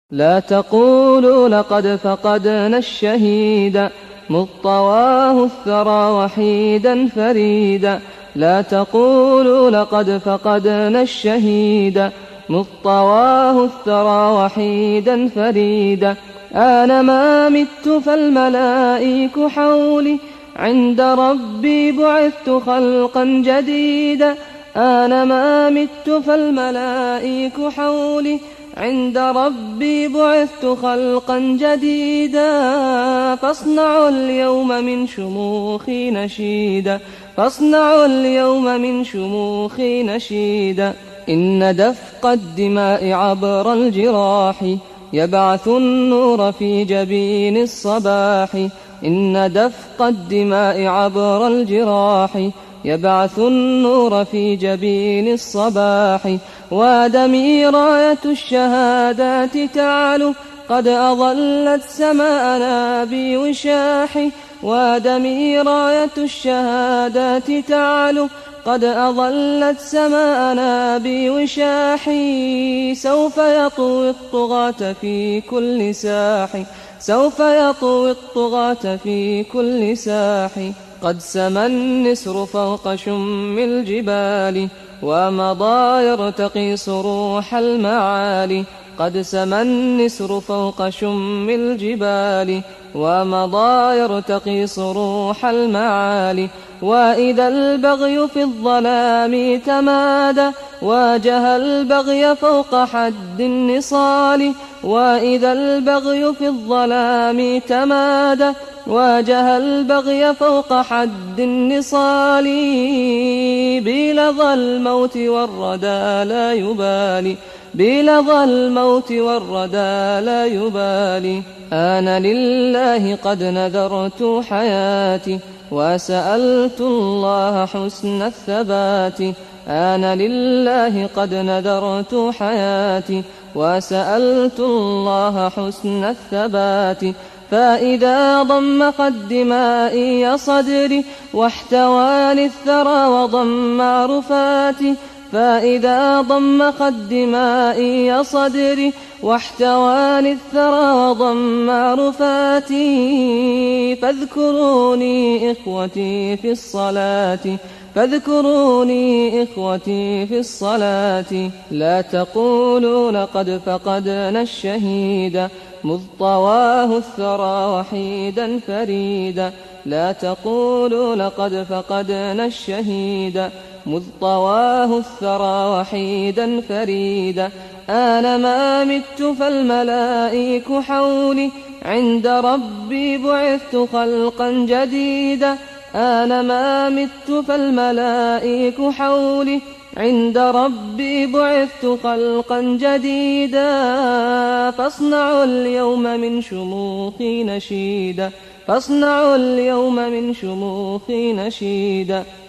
لا تقولوا لقد فقدنا الشهيد مذ طواه الثرى وحيدا فريدا. لا تقولوا لقد فقدنا الشهيد مذ طواه الثرى وحيدا فريدا. آن ما مت فالملائك حولي عند ربي بعثت خلقا جديدا. آن ما مت فالملائك حولي عند ربي بعثت خلقا جديدا. فاصنعوا اليوم من شموخي نشيدا. فاصنعوا اليوم من شموخي نشيدا. إن دفق الدماء عبر الجراح يبعث النور في جبين الصباح. إن دفق الدماء عبر الجراح يبعث النور في جبين الصباح. ودمي راية الشهادات تعلو قد أظلت سماءنا بوشاح. ودمي راية الشهادات تعلو قد أظلت سماءنا بوشاح. سوف يطوي الطغاة في كل ساح. سوف يطوي الطغاة في كل ساح. قد سمى النسر فوق شم الجبال ومضى يرتقي صروح المعالي. قد سمى النسر فوق شم الجبال ومضى يرتقي صروح المعالي. وإذا البغي في الظلام تمادى واجه البغي فوق حد النصال. وإذا البغي في الظلام تمادى واجه البغي فوق حد النصال. بلظى الموت والردى لا يبالي. بلظى الموت والردى لا يبالي. أنا لله قد نذرت حياتي وسألت الله حسن الثبات. أنا لله قد نذرت حياتي وسألت الله حسن الثبات. فإذا ضمخ الدماء صدري واحتواني الثرى وضم عرفاتي. فإذا ضمخ الدماء صدري واحتواني الثرى وضم عرفاتي. فاذكروني إخوتي في الصلاة. فاذكروني إخوتي في الصلاة. لا تقولوا لقد فقدنا الشهيد مذ طواه الثرى وحيدا فريدا. لا تقولوا لقد فقدنا الشهيد مذ طواه الثرى وحيدا فريدا. آن ما مت فالملائك حولي عند ربي بعثت خلقا جديدا. آن ما مت فالملائك حولي عند ربي بعثت خلقا جديدا. فاصنعوا اليوم من شموخي نشيدا. فاصنعوا اليوم من شموخي نشيدا.